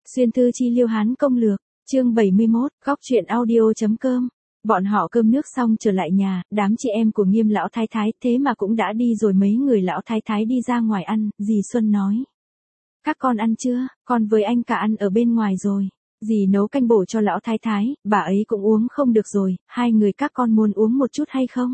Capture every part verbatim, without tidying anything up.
Xuyên thư chi liêu hán công lược, chương bảy mươi mốt, góc truyện audio.com. Bọn họ cơm nước xong trở lại nhà, đám chị em của Nghiêm lão thái thái thế mà cũng đã đi rồi, mấy người lão thái thái đi ra ngoài ăn, dì Xuân nói. Các con ăn chưa, con với anh cả ăn ở bên ngoài rồi. Dì nấu canh bổ cho lão thái thái, bà ấy cũng uống không được rồi, hai người các con muốn uống một chút hay không?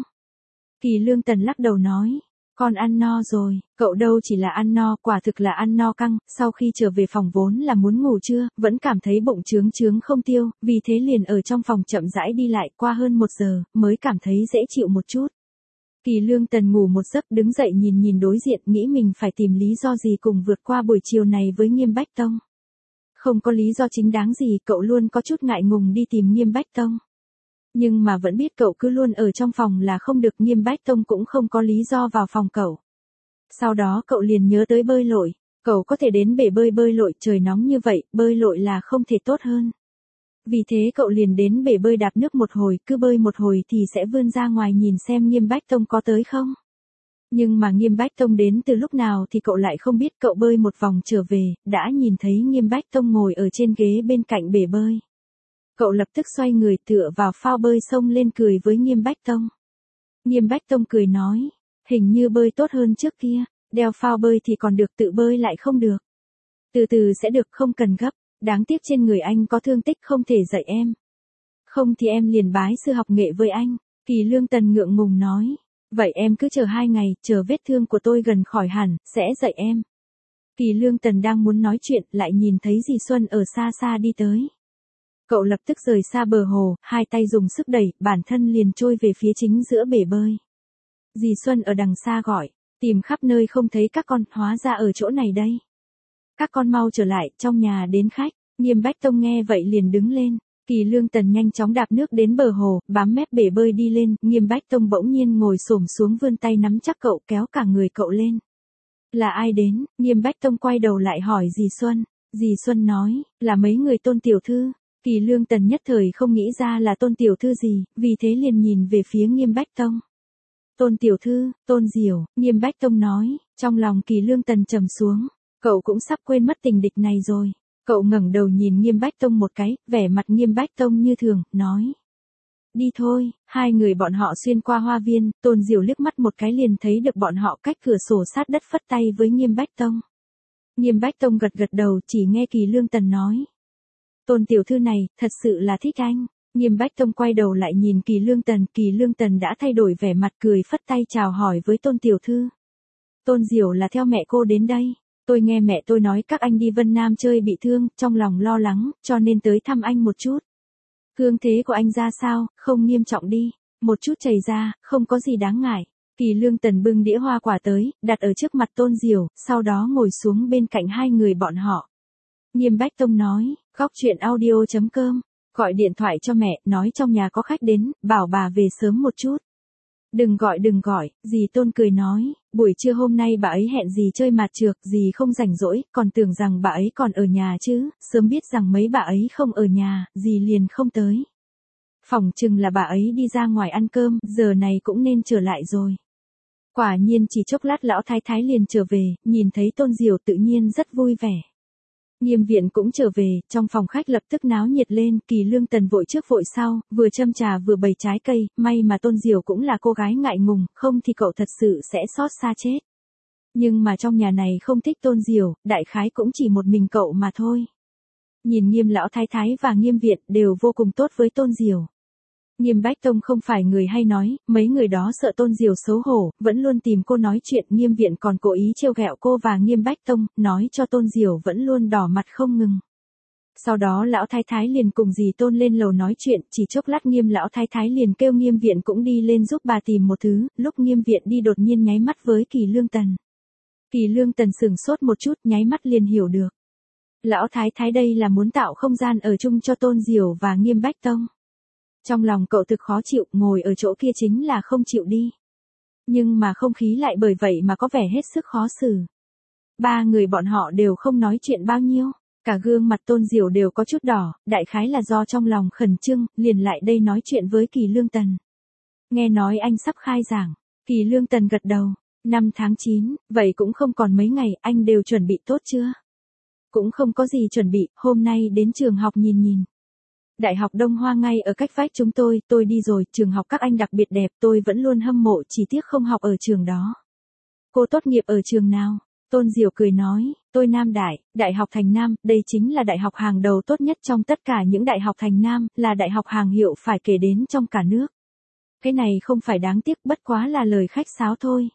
Kỳ Lương Tần lắc đầu nói. Con ăn no rồi, cậu đâu chỉ là ăn no, quả thực là ăn no căng, sau khi trở về phòng vốn là muốn ngủ trưa, vẫn cảm thấy bụng trướng trướng không tiêu, vì thế liền ở trong phòng chậm rãi đi lại qua hơn một giờ, mới cảm thấy dễ chịu một chút. Kỳ Lương Tần ngủ một giấc đứng dậy nhìn nhìn đối diện, nghĩ mình phải tìm lý do gì cùng vượt qua buổi chiều này với Nghiêm Bách Tông. Không có lý do chính đáng gì, cậu luôn có chút ngại ngùng đi tìm Nghiêm Bách Tông. Nhưng mà vẫn biết cậu cứ luôn ở trong phòng là không được, Nghiêm Bách Tông cũng không có lý do vào phòng cậu. Sau đó cậu liền nhớ tới bơi lội, cậu có thể đến bể bơi bơi lội, trời nóng như vậy, bơi lội là không thể tốt hơn. Vì thế cậu liền đến bể bơi đạp nước một hồi, cứ bơi một hồi thì sẽ vươn ra ngoài nhìn xem Nghiêm Bách Tông có tới không. Nhưng mà Nghiêm Bách Tông đến từ lúc nào thì cậu lại không biết, cậu bơi một vòng trở về, đã nhìn thấy Nghiêm Bách Tông ngồi ở trên ghế bên cạnh bể bơi. Cậu lập tức xoay người tựa vào phao bơi xông lên cười với Nghiêm Bách Tông. Nghiêm Bách Tông cười nói, hình như bơi tốt hơn trước kia, đeo phao bơi thì còn được, tự bơi lại không được. Từ từ sẽ được, không cần gấp, đáng tiếc trên người anh có thương tích không thể dạy em. Không thì em liền bái sư học nghệ với anh, Kỳ Lương Tần ngượng ngùng nói. Vậy em cứ chờ hai ngày, chờ vết thương của tôi gần khỏi hẳn, sẽ dạy em. Kỳ Lương Tần đang muốn nói chuyện, lại nhìn thấy dì Xuân ở xa xa đi tới. Cậu lập tức rời xa bờ hồ, hai tay dùng sức đẩy, bản thân liền trôi về phía chính giữa bể bơi. Dì Xuân ở đằng xa gọi, tìm khắp nơi không thấy các con, hóa ra ở chỗ này đây. Các con mau trở lại, trong nhà đến khách. Nghiêm Bách Tông nghe vậy liền đứng lên. Kỳ Lương Tần nhanh chóng đạp nước đến bờ hồ, bám mép bể bơi đi lên, Nghiêm Bách Tông bỗng nhiên ngồi xổm xuống vươn tay nắm chắc cậu, kéo cả người cậu lên. Là ai đến? Nghiêm Bách Tông quay đầu lại hỏi dì Xuân. Dì Xuân nói, là mấy người Tôn tiểu thư. Kỳ Lương Tần nhất thời không nghĩ ra là Tôn tiểu thư gì, vì thế liền nhìn về phía Nghiêm Bách Tông. Tôn tiểu thư, Tôn Diểu, Nghiêm Bách Tông nói, trong lòng Kỳ Lương Tần trầm xuống, cậu cũng sắp quên mất tình địch này rồi. Cậu ngẩng đầu nhìn Nghiêm Bách Tông một cái, vẻ mặt Nghiêm Bách Tông như thường, nói. Đi thôi, hai người bọn họ xuyên qua hoa viên, Tôn Diểu liếc mắt một cái liền thấy được bọn họ cách cửa sổ sát đất phất tay với Nghiêm Bách Tông. Nghiêm Bách Tông gật gật đầu, chỉ nghe Kỳ Lương Tần nói. Tôn tiểu thư này, thật sự là thích anh. Nghiêm Bách Tông quay đầu lại nhìn Kỳ Lương Tần, Kỳ Lương Tần đã thay đổi vẻ mặt cười phất tay chào hỏi với Tôn tiểu thư. Tôn Diểu là theo mẹ cô đến đây. Tôi nghe mẹ tôi nói các anh đi Vân Nam chơi bị thương, trong lòng lo lắng, cho nên tới thăm anh một chút. Thương thế của anh ra sao, không nghiêm trọng đi, một chút chảy ra, không có gì đáng ngại. Kỳ Lương Tần bưng đĩa hoa quả tới, đặt ở trước mặt Tôn Diểu, sau đó ngồi xuống bên cạnh hai người bọn họ. Nghiêm Bách Tông nói, góc truyện audio.com, gọi điện thoại cho mẹ, nói trong nhà có khách đến, bảo bà về sớm một chút. Đừng gọi đừng gọi, dì Tôn cười nói, buổi trưa hôm nay bà ấy hẹn dì chơi mạt trược, dì không rảnh rỗi, còn tưởng rằng bà ấy còn ở nhà chứ, sớm biết rằng mấy bà ấy không ở nhà, dì liền không tới. Phỏng chừng là bà ấy đi ra ngoài ăn cơm, giờ này cũng nên trở lại rồi. Quả nhiên chỉ chốc lát lão thái thái liền trở về, nhìn thấy Tôn Diểu tự nhiên rất vui vẻ. Nghiêm Viện cũng trở về, trong phòng khách lập tức náo nhiệt lên, Kỳ Lương Tần vội trước vội sau, vừa châm trà vừa bày trái cây, may mà Tôn Diểu cũng là cô gái ngại ngùng, không thì cậu thật sự sẽ xót xa chết. Nhưng mà trong nhà này không thích Tôn Diểu, đại khái cũng chỉ một mình cậu mà thôi. Nhìn Nghiêm lão thái thái và Nghiêm Viện đều vô cùng tốt với Tôn Diểu. Nghiêm Bách Tông không phải người hay nói, mấy người đó sợ Tôn Diểu xấu hổ, vẫn luôn tìm cô nói chuyện, Nghiêm Viện còn cố ý trêu ghẹo cô và Nghiêm Bách Tông, nói cho Tôn Diểu vẫn luôn đỏ mặt không ngừng. Sau đó lão thái thái liền cùng dì Tôn lên lầu nói chuyện, chỉ chốc lát Nghiêm lão thái thái liền kêu Nghiêm Viện cũng đi lên giúp bà tìm một thứ, lúc Nghiêm Viện đi đột nhiên nháy mắt với Kỳ Lương Tần. Kỳ Lương Tần sửng sốt một chút, nháy mắt liền hiểu được. Lão thái thái đây là muốn tạo không gian ở chung cho Tôn Diểu và Nghiêm Bách Tông. Trong lòng cậu thực khó chịu, ngồi ở chỗ kia chính là không chịu đi. Nhưng mà không khí lại bởi vậy mà có vẻ hết sức khó xử. Ba người bọn họ đều không nói chuyện bao nhiêu, cả gương mặt Tôn Diểu đều có chút đỏ, đại khái là do trong lòng khẩn trương, liền lại đây nói chuyện với Kỳ Lương Tần. Nghe nói anh sắp khai giảng, Kỳ Lương Tần gật đầu, năm tháng chín, vậy cũng không còn mấy ngày, anh đều chuẩn bị tốt chưa? cũng không có gì chuẩn bị, hôm nay đến trường học nhìn nhìn. Đại học Đông Hoa ngay ở cách vách chúng tôi, tôi đi rồi, trường học các anh đặc biệt đẹp, tôi vẫn luôn hâm mộ, chỉ tiếc không học ở trường đó. Cô tốt nghiệp ở trường nào? Tôn Diểu cười nói, tôi Nam Đại, Đại học Thành Nam, đây chính là đại học hàng đầu tốt nhất trong tất cả những đại học Thành Nam, là đại học hàng hiệu phải kể đến trong cả nước. Cái này không phải đáng tiếc, bất quá là lời khách sáo thôi.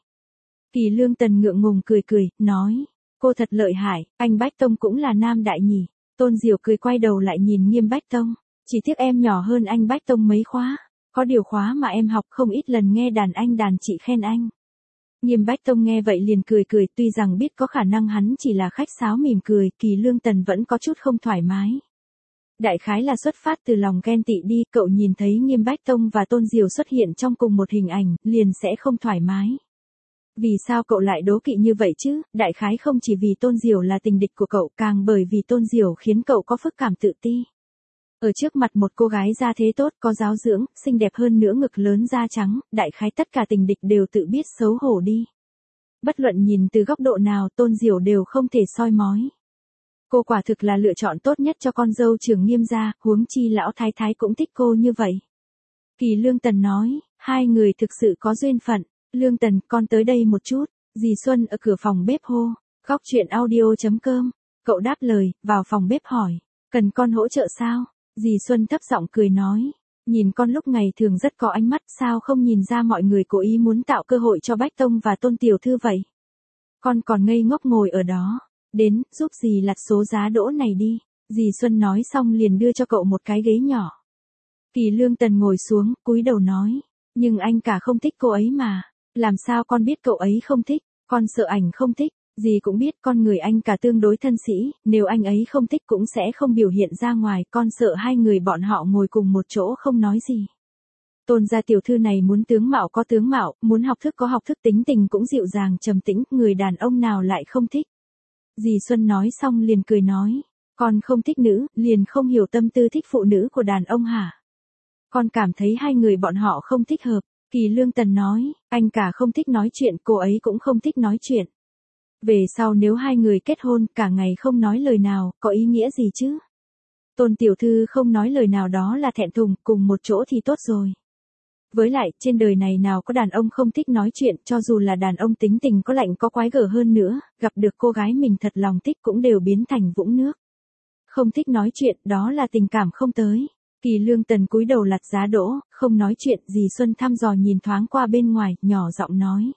Kỳ Lương Tần ngượng ngùng cười cười, nói, cô thật lợi hại, anh Bách Tông cũng là Nam Đại nhỉ. Tôn Diểu cười quay đầu lại nhìn Nghiêm Bách Tông, chỉ tiếc em nhỏ hơn anh Bách Tông mấy khóa, có điều khóa mà em học không ít lần nghe đàn anh đàn chị khen anh. Nghiêm Bách Tông nghe vậy liền cười cười, tuy rằng biết có khả năng hắn chỉ là khách sáo mỉm cười, Kỳ Lương Tần vẫn có chút không thoải mái. Đại khái là xuất phát từ lòng ghen tị đi, cậu nhìn thấy Nghiêm Bách Tông và Tôn Diểu xuất hiện trong cùng một hình ảnh, liền sẽ không thoải mái. Vì sao cậu lại đố kỵ như vậy chứ? Đại khái không chỉ vì Tôn Diểu là tình địch của cậu, càng bởi vì Tôn Diểu khiến cậu có phức cảm tự ti. Ở trước mặt một cô gái da thế tốt, có giáo dưỡng, xinh đẹp hơn nữa, ngực lớn da trắng, đại khái tất cả tình địch đều tự biết xấu hổ đi. Bất luận nhìn từ góc độ nào, Tôn Diểu đều không thể soi mói. Cô quả thực là lựa chọn tốt nhất cho con dâu trưởng Nghiêm gia, huống chi lão thái thái cũng thích cô như vậy. Kỳ Lương Tần nói, hai người thực sự có duyên phận. Lương Tần, con tới đây một chút. Dì Xuân ở cửa phòng bếp hô. Góc chuyện audio chấm com. Cậu đáp lời, vào phòng bếp hỏi. Cần con hỗ trợ sao? Dì Xuân thấp giọng cười nói. Nhìn con lúc ngày thường rất có ánh mắt, sao không nhìn ra mọi người cố ý muốn tạo cơ hội cho Bách Tông và Tôn Tiểu Thư vậy? Con còn ngây ngốc ngồi ở đó. Đến, giúp dì lặt số giá đỗ này đi. Dì Xuân nói xong liền đưa cho cậu một cái ghế nhỏ. Kỳ Lương Tần ngồi xuống, cúi đầu nói. Nhưng anh cả không thích cô ấy mà. Làm sao con biết cậu ấy không thích? Con sợ ảnh không thích. Dì cũng biết con người anh cả tương đối thân sĩ, nếu anh ấy không thích cũng sẽ không biểu hiện ra ngoài, con sợ hai người bọn họ ngồi cùng một chỗ không nói gì. Tôn gia tiểu thư này muốn tướng mạo có tướng mạo, muốn học thức có học thức, tính tình cũng dịu dàng trầm tĩnh, người đàn ông nào lại không thích. Dì Xuân nói xong liền cười nói, con không thích nữ, liền không hiểu tâm tư thích phụ nữ của đàn ông hả? Con cảm thấy hai người bọn họ không thích hợp. Kỳ Lương Tần nói, anh cả không thích nói chuyện, cô ấy cũng không thích nói chuyện. Về sau nếu hai người kết hôn, cả ngày không nói lời nào, có ý nghĩa gì chứ? Tôn Tiểu Thư không nói lời nào đó là thẹn thùng, cùng một chỗ thì tốt rồi. Với lại, trên đời này nào có đàn ông không thích nói chuyện, cho dù là đàn ông tính tình có lạnh có quái gở hơn nữa, gặp được cô gái mình thật lòng thích cũng đều biến thành vũng nước. Không thích nói chuyện, đó là tình cảm không tới. Kỳ Lương Tần cúi đầu lặt giá đỗ, không nói chuyện, dì Xuân thăm dò nhìn thoáng qua bên ngoài, nhỏ giọng nói.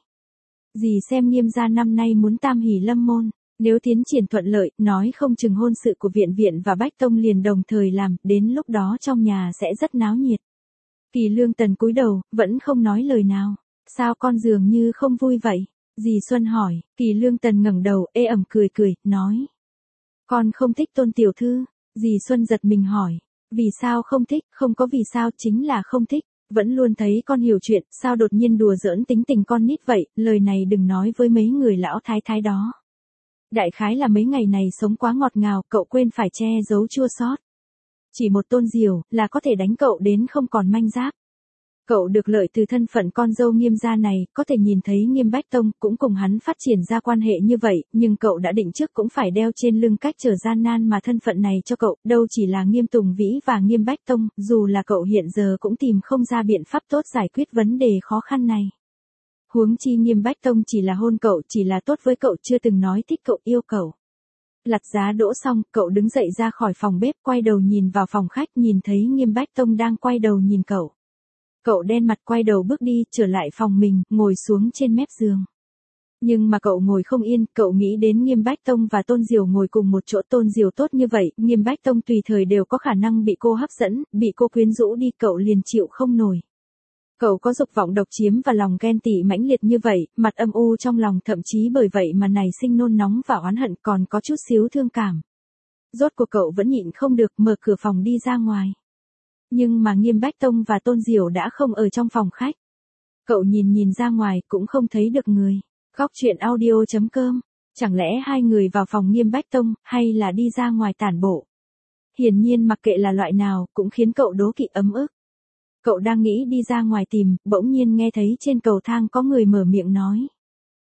Dì xem Nghiêm gia năm nay muốn tam hỷ lâm môn, nếu tiến triển thuận lợi, nói không chừng hôn sự của Viện Viện và Bách Tông liền đồng thời làm, đến lúc đó trong nhà sẽ rất náo nhiệt. Kỳ Lương Tần cúi đầu, vẫn không nói lời nào. Sao con dường như không vui vậy? Dì Xuân hỏi. Kỳ Lương Tần ngẩng đầu, ê ẩm cười cười, nói. Con không thích Tôn Tiểu Thư. Dì Xuân giật mình hỏi. Vì sao không thích? Không có vì sao, chính là không thích. Vẫn luôn thấy con hiểu chuyện, sao đột nhiên đùa giỡn tính tình con nít vậy, lời này đừng nói với mấy người lão thái thái đó. Đại khái là mấy ngày này sống quá ngọt ngào, cậu quên phải che giấu chua xót. Chỉ một Tôn Diểu, là có thể đánh cậu đến không còn manh giáp. Cậu được lợi từ thân phận con dâu Nghiêm gia này, có thể nhìn thấy Nghiêm Bách Tông cũng cùng hắn phát triển ra quan hệ như vậy, nhưng cậu đã định trước cũng phải đeo trên lưng cách trở gian nan mà thân phận này cho cậu, đâu chỉ là Nghiêm Tùng Vĩ và Nghiêm Bách Tông, dù là cậu hiện giờ cũng tìm không ra biện pháp tốt giải quyết vấn đề khó khăn này. Huống chi Nghiêm Bách Tông chỉ là hôn cậu, chỉ là tốt với cậu, chưa từng nói thích cậu, yêu cậu. Lặt giá đỗ xong, cậu đứng dậy ra khỏi phòng bếp, quay đầu nhìn vào phòng khách, nhìn thấy Nghiêm Bách Tông đang quay đầu nhìn cậu. Cậu đen mặt quay đầu bước đi, trở lại phòng mình, ngồi xuống trên mép giường. Nhưng mà cậu ngồi không yên, cậu nghĩ đến Nghiêm Bách Tông và Tôn Diểu ngồi cùng một chỗ, Tôn Diểu tốt như vậy, Nghiêm Bách Tông tùy thời đều có khả năng bị cô hấp dẫn, bị cô quyến rũ đi, cậu liền chịu không nổi. Cậu có dục vọng độc chiếm và lòng ghen tị mãnh liệt như vậy, mặt âm u trong lòng, thậm chí bởi vậy mà nảy sinh nôn nóng và oán hận, còn có chút xíu thương cảm. Rốt cuộc cậu vẫn nhịn không được, mở cửa phòng đi ra ngoài. Nhưng mà Nghiêm Bách Tông và Tôn Diểu đã không ở trong phòng khách. Cậu nhìn nhìn ra ngoài cũng không thấy được người. Góc chuyện audio chấm com. Chẳng lẽ hai người vào phòng Nghiêm Bách Tông, hay là đi ra ngoài tản bộ? Hiển nhiên mặc kệ là loại nào, cũng khiến cậu đố kỵ ấm ức. Cậu đang nghĩ đi ra ngoài tìm, bỗng nhiên nghe thấy trên cầu thang có người mở miệng nói.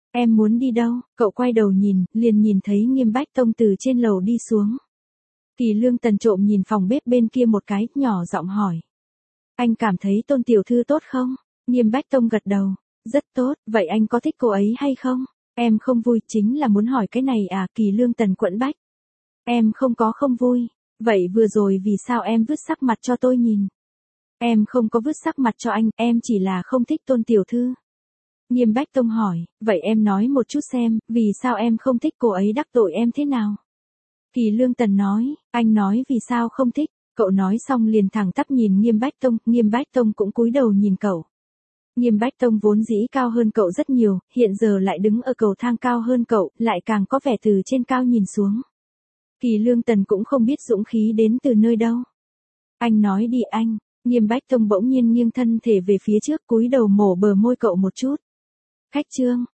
Em muốn đi đâu? Cậu quay đầu nhìn, liền nhìn thấy Nghiêm Bách Tông từ trên lầu đi xuống. Kỳ Lương Tần trộm nhìn phòng bếp bên kia một cái, nhỏ giọng hỏi. Anh cảm thấy Tôn tiểu thư tốt không? Nghiêm Bách Tông gật đầu. Rất tốt, vậy anh có thích cô ấy hay không? Em không vui, chính là muốn hỏi cái này à? Kỳ Lương Tần quẫn bách. Em không có không vui. Vậy vừa rồi vì sao em vứt sắc mặt cho tôi nhìn? Em không có vứt sắc mặt cho anh, em chỉ là không thích Tôn tiểu thư. Nghiêm Bách Tông hỏi, vậy em nói một chút xem, vì sao em không thích cô ấy đắc tội em thế nào? Kỳ Lương Tần nói, anh nói vì sao không thích, cậu nói xong liền thẳng tắp nhìn Nghiêm Bách Tông, Nghiêm Bách Tông cũng cúi đầu nhìn cậu. Nghiêm Bách Tông vốn dĩ cao hơn cậu rất nhiều, hiện giờ lại đứng ở cầu thang cao hơn cậu, lại càng có vẻ từ trên cao nhìn xuống. Kỳ Lương Tần cũng không biết dũng khí đến từ nơi đâu. Anh nói đi anh, Nghiêm Bách Tông bỗng nhiên nghiêng thân thể về phía trước, cúi đầu mổ bờ môi cậu một chút. Khách Trương,